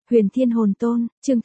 Huyền Thiên Hồn Tôn, chương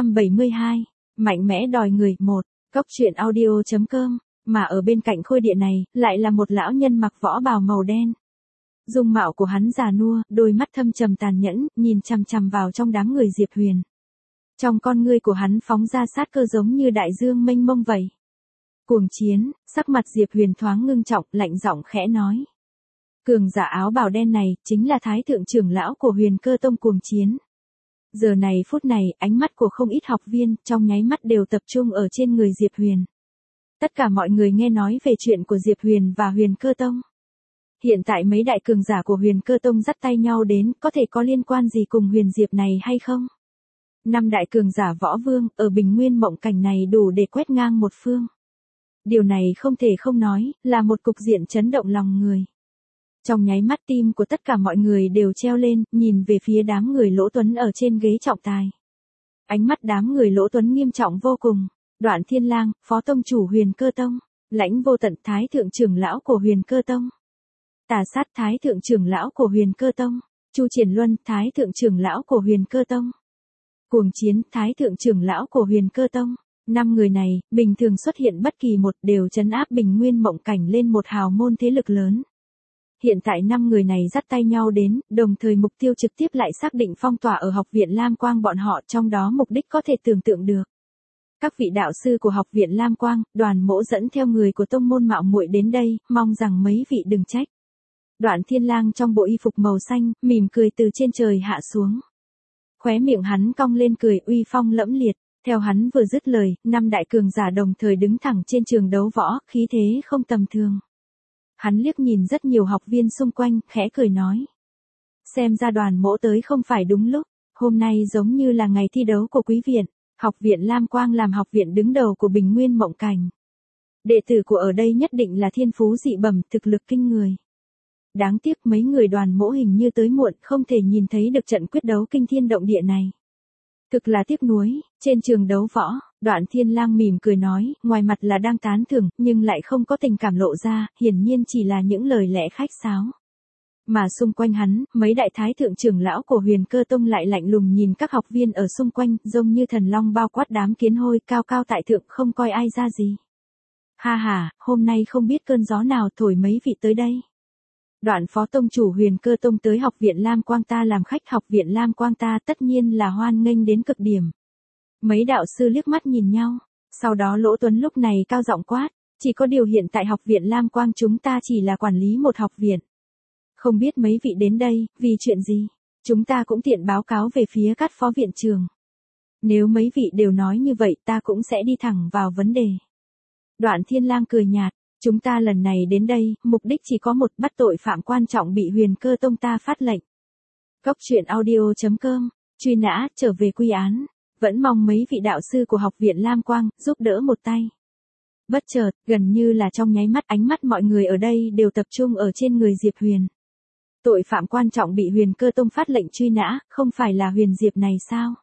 872, mạnh mẽ đòi người, 1, Cốc truyện audio.com, mà ở bên cạnh khôi địa này, lại là một lão nhân mặc võ bào màu đen. Dung mạo của hắn già nua, đôi mắt thâm trầm tàn nhẫn, nhìn chằm chằm vào trong đám người Diệp Huyền. Trong con ngươi của hắn phóng ra sát cơ giống như đại dương mênh mông vậy. Cuồng chiến, sắc mặt Diệp Huyền thoáng ngưng trọng, lạnh giọng khẽ nói. Cường giả áo bào đen này, chính là Thái Thượng trưởng lão của Huyền Cơ Tông Cuồng Chiến. Giờ này phút này, ánh mắt của không ít học viên, trong nháy mắt đều tập trung ở trên người Diệp Huyền. Tất cả mọi người nghe nói về chuyện của Diệp Huyền và Huyền Cơ Tông. Hiện tại mấy đại cường giả của Huyền Cơ Tông dắt tay nhau đến, có thể có liên quan gì cùng Huyền Diệp này hay không? 5 đại cường giả võ vương, ở Bình Nguyên Mộng Cảnh này đủ để quét ngang một phương. Điều này không thể không nói, là một cục diện chấn động lòng người. Trong nháy mắt tim của tất cả mọi người đều treo lên, nhìn về phía đám người Lỗ Tuấn ở trên ghế trọng tài. Ánh mắt đám người Lỗ Tuấn nghiêm trọng vô cùng. Đoạn Thiên Lang, Phó Tông chủ Huyền Cơ Tông, Lãnh Vô Tận, Thái Thượng trưởng lão của Huyền Cơ Tông, Tà Sát, Thái Thượng trưởng lão của Huyền Cơ Tông, Chu Triển Luân, Thái Thượng trưởng lão của Huyền Cơ Tông, Cuồng Chiến, Thái Thượng trưởng lão của Huyền Cơ Tông. 5 người này, bình thường xuất hiện bất kỳ một đều trấn áp Bình Nguyên Mộng Cảnh lên một hào môn thế lực lớn. Hiện tại 5 người này dắt tay nhau đến, đồng thời mục tiêu trực tiếp lại xác định phong tỏa ở Học viện Lam Quang bọn họ, trong đó mục đích có thể tưởng tượng được. Các vị đạo sư của Học viện Lam Quang, Đoàn Mỗ dẫn theo người của tông môn mạo muội đến đây, mong rằng mấy vị đừng trách. Đoạn Thiên Lang trong bộ y phục màu xanh, mỉm cười từ trên trời hạ xuống. Khóe miệng hắn cong lên cười uy phong lẫm liệt, theo hắn vừa dứt lời, 5 đại cường giả đồng thời đứng thẳng trên trường đấu võ, khí thế không tầm thường. Hắn liếc nhìn rất nhiều học viên xung quanh, khẽ cười nói. Xem ra Đoàn Mỗ tới không phải đúng lúc, hôm nay giống như là ngày thi đấu của quý viện, Học viện Lam Quang làm học viện đứng đầu của Bình Nguyên Mộng Cảnh. Đệ tử của ở đây nhất định là thiên phú dị bẩm, thực lực kinh người. Đáng tiếc mấy người Đoàn Mỗ hình như tới muộn, không thể nhìn thấy được trận quyết đấu kinh thiên động địa này. Thực là tiếc nuối. Trên trường đấu võ, Đoạn Thiên Lang mỉm cười nói, ngoài mặt là đang tán thưởng, nhưng lại không có tình cảm lộ ra, hiển nhiên chỉ là những lời lẽ khách sáo. Mà xung quanh hắn, mấy đại thái thượng trưởng lão của Huyền Cơ Tông lại lạnh lùng nhìn các học viên ở xung quanh, giống như thần long bao quát đám kiến hôi, cao cao tại thượng, không coi ai ra gì. Ha ha, hôm nay không biết cơn gió nào thổi mấy vị tới đây. Đoạn Phó Tông chủ Huyền Cơ Tông tới Học viện Lam Quang ta làm khách, Học viện Lam Quang ta tất nhiên là hoan nghênh đến cực điểm. Mấy đạo sư liếc mắt nhìn nhau, sau đó Lỗ Tuấn lúc này cao giọng quát, chỉ có điều hiện tại Học viện Lam Quang chúng ta chỉ là quản lý một học viện. Không biết mấy vị đến đây, vì chuyện gì, chúng ta cũng tiện báo cáo về phía các phó viện trường. Nếu mấy vị đều nói như vậy ta cũng sẽ đi thẳng vào vấn đề. Đoạn Thiên Lang cười nhạt, chúng ta lần này đến đây, mục đích chỉ có một, bắt tội phạm quan trọng bị Huyền Cơ Tông ta phát lệnh. Cốc truyện audio.com, truy nã, trở về quy án. Vẫn mong mấy vị đạo sư của Học viện Lam Quang, giúp đỡ một tay. Bất chợt, gần như là trong nháy mắt, ánh mắt mọi người ở đây đều tập trung ở trên người Diệp Huyền. Tội phạm quan trọng bị Huyền Cơ Tông phát lệnh truy nã, không phải là Huyền Diệp này sao?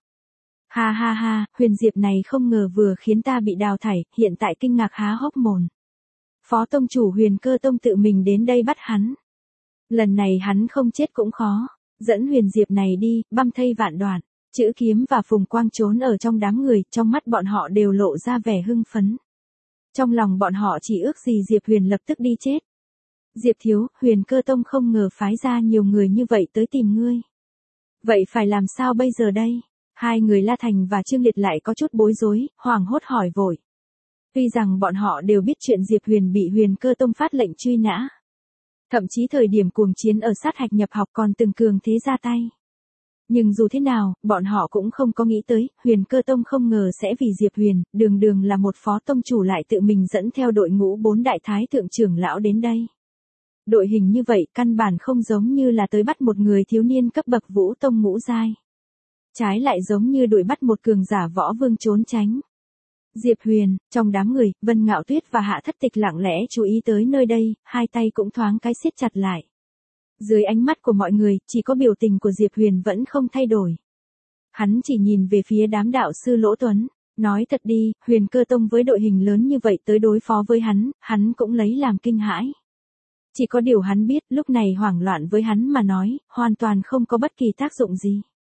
Ha ha ha, Huyền Diệp này không ngờ vừa khiến ta bị đào thải, hiện tại kinh ngạc há hốc mồm. Phó Tông chủ Huyền Cơ Tông tự mình đến đây bắt hắn. Lần này hắn không chết cũng khó, dẫn Huyền Diệp này đi, băm thây vạn đoạn. Chữ Kiếm và Phùng Quang trốn ở trong đám người, trong mắt bọn họ đều lộ ra vẻ hưng phấn. Trong lòng bọn họ chỉ ước gì Diệp Huyền lập tức đi chết. Diệp thiếu, Huyền Cơ Tông không ngờ phái ra nhiều người như vậy tới tìm ngươi. Vậy phải làm sao bây giờ đây? Hai người La Thành và Trương Liệt lại có chút bối rối, hoảng hốt hỏi vội. Tuy rằng bọn họ đều biết chuyện Diệp Huyền bị Huyền Cơ Tông phát lệnh truy nã. Thậm chí thời điểm Cuồng Chiến ở sát hạch nhập học còn từng cường thế ra tay. Nhưng dù thế nào, bọn họ cũng không có nghĩ tới, Huyền Cơ Tông không ngờ sẽ vì Diệp Huyền, đường là một phó tông chủ lại tự mình dẫn theo đội ngũ 4 đại thái thượng trưởng lão đến đây. Đội hình như vậy căn bản không giống như là tới bắt một người thiếu niên cấp bậc Vũ Tông ngũ giai. Trái lại giống như đuổi bắt một cường giả võ vương trốn tránh. Diệp Huyền, trong đám người, Vân Ngạo Tuyết và Hạ Thất Tịch lặng lẽ chú ý tới nơi đây, hai tay cũng thoáng cái siết chặt lại. Dưới ánh mắt của mọi người, chỉ có biểu tình của Diệp Huyền vẫn không thay đổi. Hắn chỉ nhìn về phía đám đạo sư Lỗ Tuấn, nói thật đi, Huyền Cơ Tông với đội hình lớn như vậy tới đối phó với hắn cũng lấy làm kinh hãi. Chỉ có điều hắn biết, lúc này hoảng loạn với hắn mà nói, hoàn toàn không có bất kỳ tác dụng gì.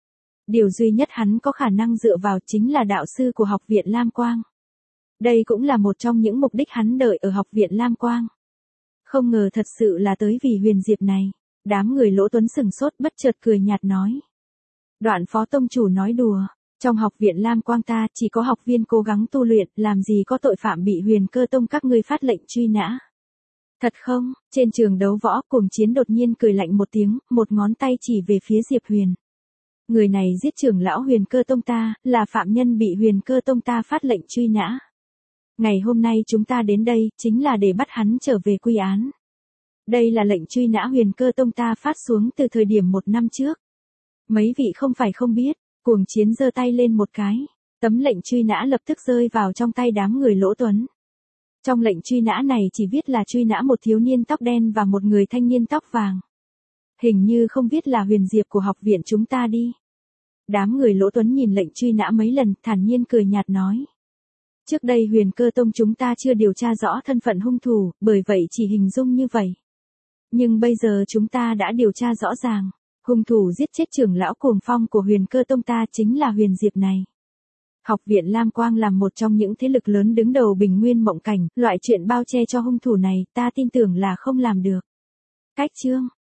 Điều duy nhất hắn có khả năng dựa vào chính là đạo sư của học viện Lam Quang. Đây cũng là một trong những mục đích hắn đợi ở học viện Lam Quang. Không ngờ thật sự là tới vì Huyền Diệp này. Đám người Lỗ Tuấn sừng sốt bất chợt cười nhạt nói. Đoạn Phó tông chủ nói đùa, trong học viện Lam Quang ta chỉ có học viên cố gắng tu luyện, làm gì có tội phạm bị Huyền Cơ tông các ngươi phát lệnh truy nã. Thật không? Trên trường đấu võ, Cuồng Chiến đột nhiên cười lạnh một tiếng, một ngón tay chỉ về phía Diệp Huyền. Người này giết trưởng lão Huyền Cơ tông ta, là phạm nhân bị Huyền Cơ tông ta phát lệnh truy nã. Ngày hôm nay chúng ta đến đây, chính là để bắt hắn trở về quy án. Đây là lệnh truy nã Huyền Cơ tông ta phát xuống từ thời điểm 1 năm trước. Mấy vị không phải không biết, Cuồng Chiến giơ tay lên một cái. Tấm lệnh truy nã lập tức rơi vào trong tay đám người Lỗ Tuấn. Trong lệnh truy nã này chỉ viết là truy nã một thiếu niên tóc đen và một người thanh niên tóc vàng. Hình như không viết là Huyền Diệp của học viện chúng ta đi. Đám người Lỗ Tuấn nhìn lệnh truy nã mấy lần, thản nhiên cười nhạt nói. Trước đây Huyền Cơ tông chúng ta chưa điều tra rõ thân phận hung thủ, bởi vậy chỉ hình dung như vậy. Nhưng bây giờ chúng ta đã điều tra rõ ràng. Hung thủ giết chết trưởng lão Cuồng Phong của Huyền Cơ tông ta chính là Huyền Diệp này. Học viện Lam Quang làm một trong những thế lực lớn đứng đầu Bình Nguyên Mộng Cảnh, loại chuyện bao che cho hung thủ này, ta tin tưởng là không làm được. Cách chương